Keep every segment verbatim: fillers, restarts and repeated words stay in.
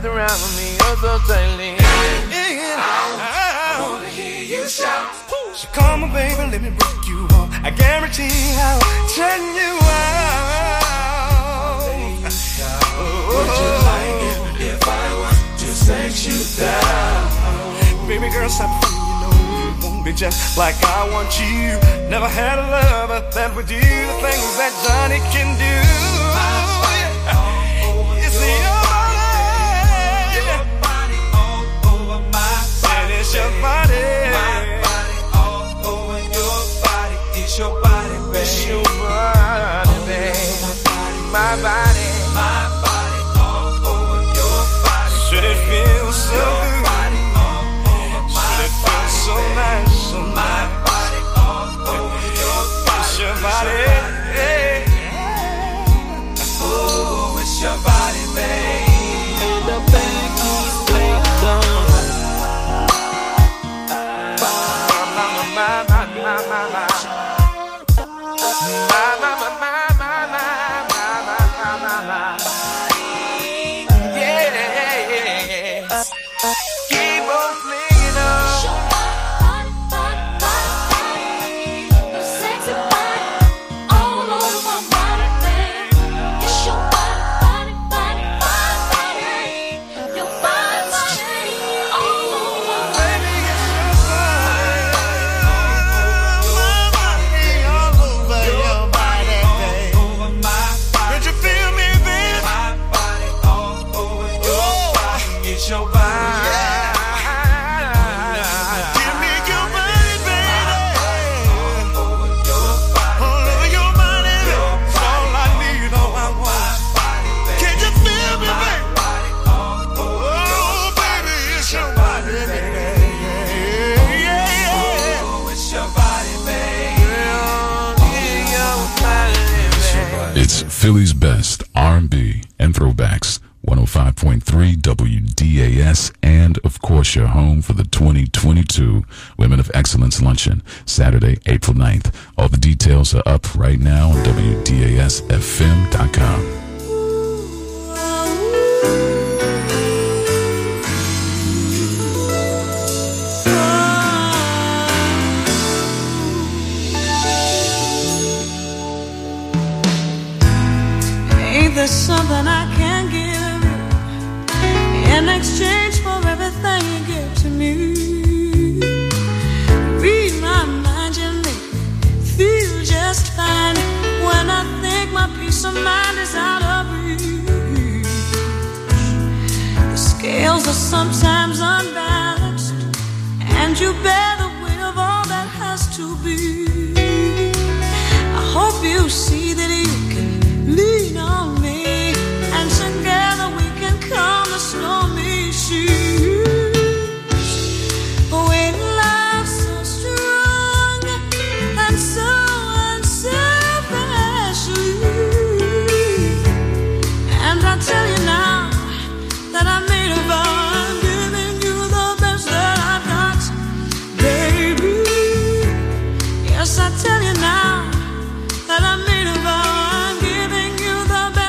around me, oh so tightly. Yeah, I, I wanna hear you shout. So come on, baby, let me break you off. I guarantee I'll turn you out. Would you like it if I was to sex you down? Baby girl, stop funny, you know you want me just like I want you. Never had a lover that would do the things that Johnny can do. It's your body, your body all over my body. It's your body, my body all over your body. It's your body, baby. It's your body, baby. My body, my body all over your body. Should it feel so good? So nice, so my body all over your body. It's your body, hey. Oh, it's your body, babe. And the bag keeps playing down. My, my, my, my, my, my, my. My, my, my, my, my, my, my, my, my, my. Yeah. Keep on flinging on. Philly's best R and B and throwbacks, one oh five point three W D A S, and of course your home for the twenty twenty-two Women of Excellence Luncheon, Saturday, April ninth. All the details are up right now on W D A S F M dot com. There's something I can give you in exchange for everything you give to me. Read my mind, you make me feel just fine when I think my peace of mind is out of reach. The scales are sometimes unbalanced, and you bear the weight of all that has to be. I hope you see that you can lean on me, and together we can calm the stormy seas. When love's so strong and so unselfishly, and I tell you now that I made a vow, I'm giving you the best that I've got, baby. Yes, I tell you now that I made a vow, I'm giving you the best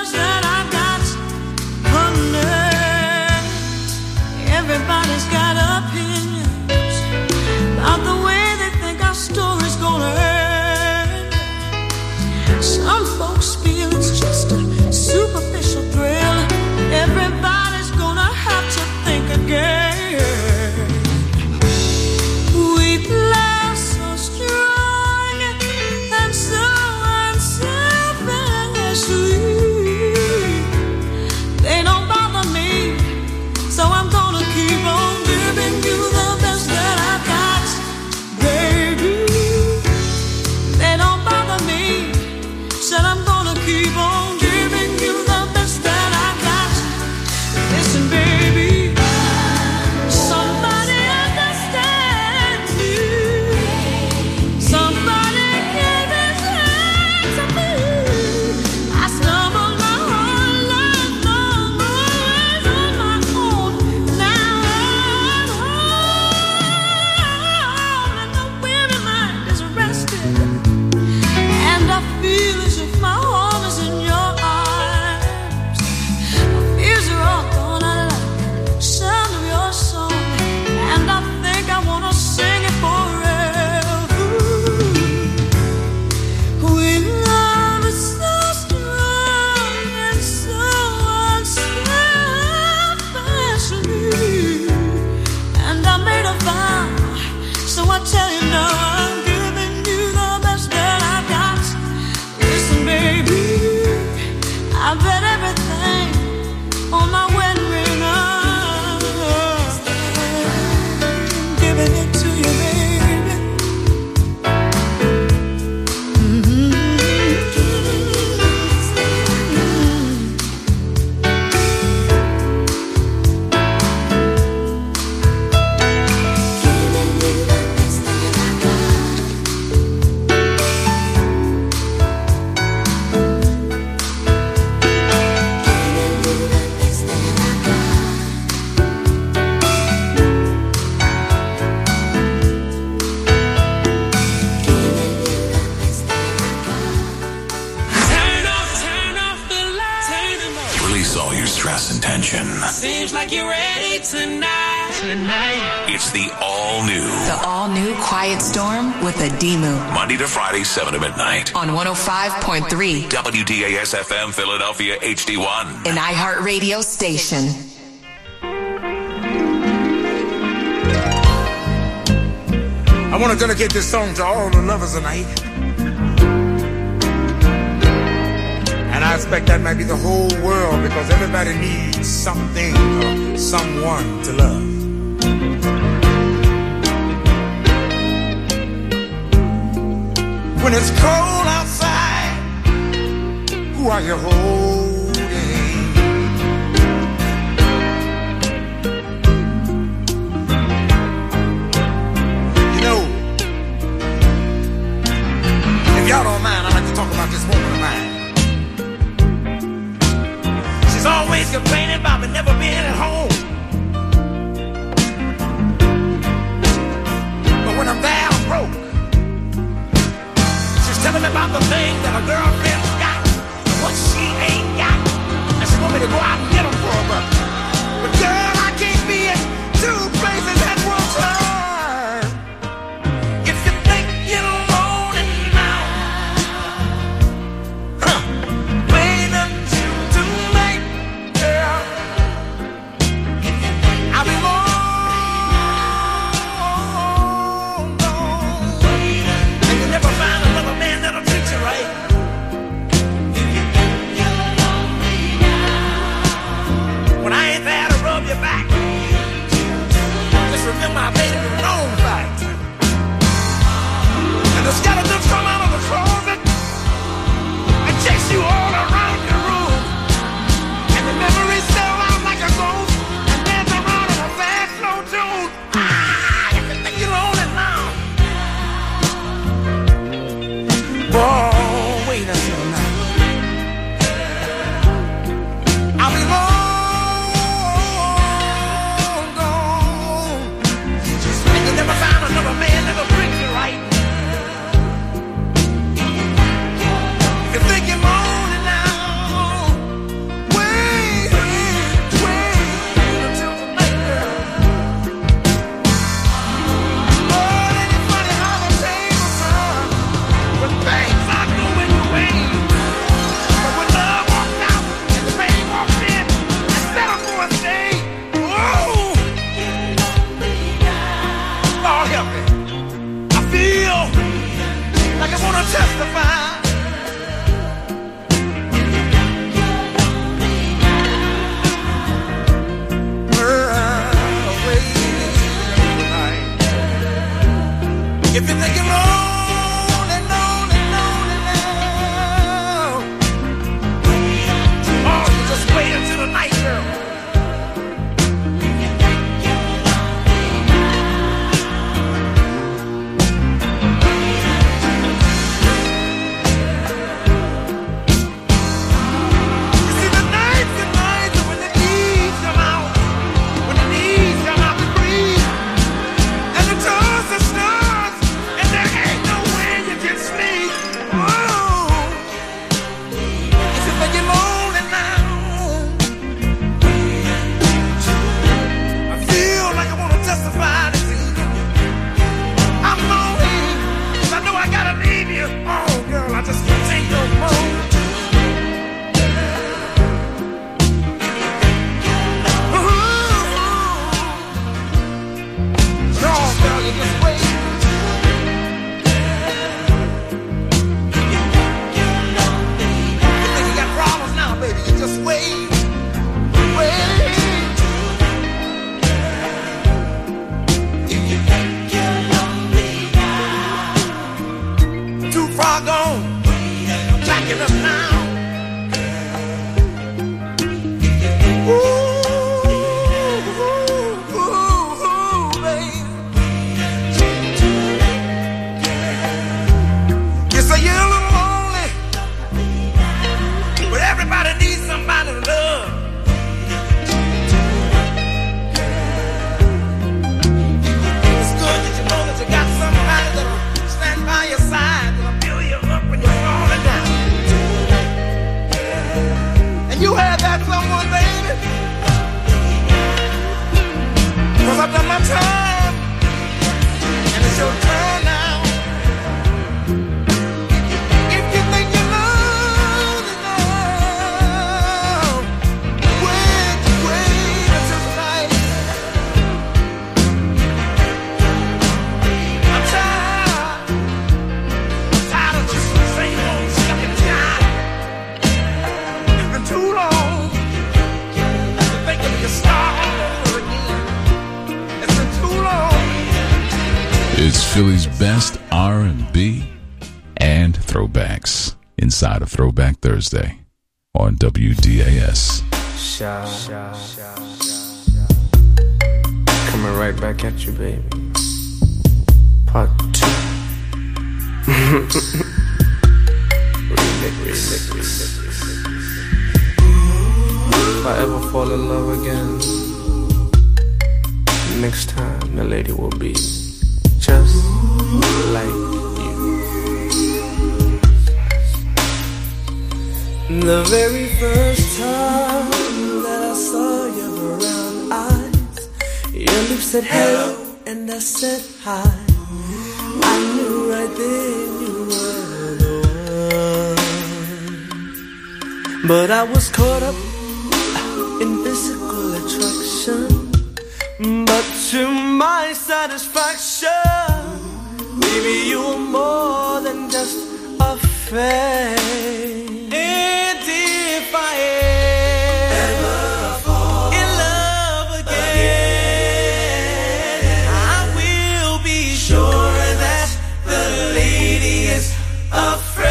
Release all your stress and tension. Seems like you're ready tonight. Tonight. It's the all-new. The all-new Quiet Storm with a D-Moo. Monday to Friday, seven to midnight. On one oh five point three. W D A S F M, Philadelphia, H D one. An iHeartRadio station. I want to dedicate this song to all the lovers tonight. And I expect that might be the whole world, because everybody needs something or someone to love. When it's cold outside, who are you holding? You know, if y'all don't mind, I'd like to talk about this woman of mine. She's always complaining about me never being at home. But when I'm there, I'm broke. She's telling me about the things that her girlfriend's got and what she ain't got. And she want me to go out and get them for her, but, but girl, I can't be in two places at one time. If you think you're lonely now, huh, wait until tonight, girl. I'll be long gone, and you'll never find another man that'll treat you right. When I ain't there to rub your back, just remember I made it a known fact. And the skeletons come out of the closet and chase you all around your room. And the memories sell out like a ghost and dance around in a fast, slow tune. Ah, if you think you're lonely now, boy, wait until night. I'll be long gone, and you'll never find another man that'll treat you right. If you think you're lonely now, wait, wait, wait until tonight, girl. Oh, ain't it funny how the tables turn when things are going your way? But when love walks out and the pain walks in and settle for a stay, whoa! Lord help me. I feel like I want to testify. If you think you're lonely, lonely, lonely now, oh, you just wait until the night, girl. You see, the nights and nights when the needs come out, when the needs come out to breathe, and the toes and stars, and there ain't no way you can sleep. Whoa. If you think you're lonely now, I feel like I want to testify to you. I'm lonely, 'cause I know I gotta leave you. Oh, girl, I just can't take no more. No, girl, you just wait. You think you got problems now, baby? You just wait, wait. Too far gone, I'm backing up now. Ooh, ooh, ooh, ooh, baby. You say you're a little lonely, but everybody needs somebody to love. It's good that you know that you got somebody that'll stand by your side, that'll build you up when you're falling down. And you had that got someone, baby. Cause I've done my time, and it's your turn now. If you think you love enough, wait, wait until tonight. I'm tired, I'm tired of this same old stuck in time. It's been too long to think of your star all over again. It's been too long. It's Philly's best R and B and throwbacks inside of Throwback Thursday on W D A S. Shy, shy, shy, coming right back at you, baby. Part two. Remix, remix, remix. If I ever fall in love again, next time the lady will be just like you. The very first time that I saw your brown eyes, your lips said hello and I said hi. I knew right then you were the one. But I was caught up in physical attraction. But to my satisfaction, baby, you were more than just a face. And if I ever fall in love again, I will be sure that the lady is a friend.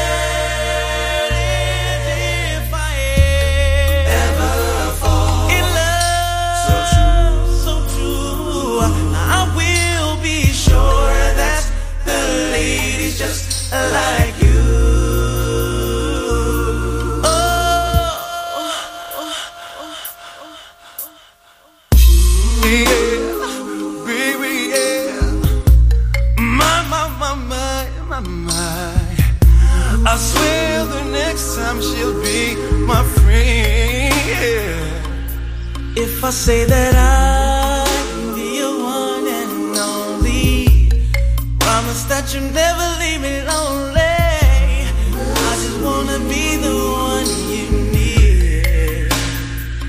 Just like you. Oh, yeah, baby, yeah. My, my, my, my, my, my. I swear the next time she'll be my friend. Yeah. If I say that I'll be your one and only, promise that you never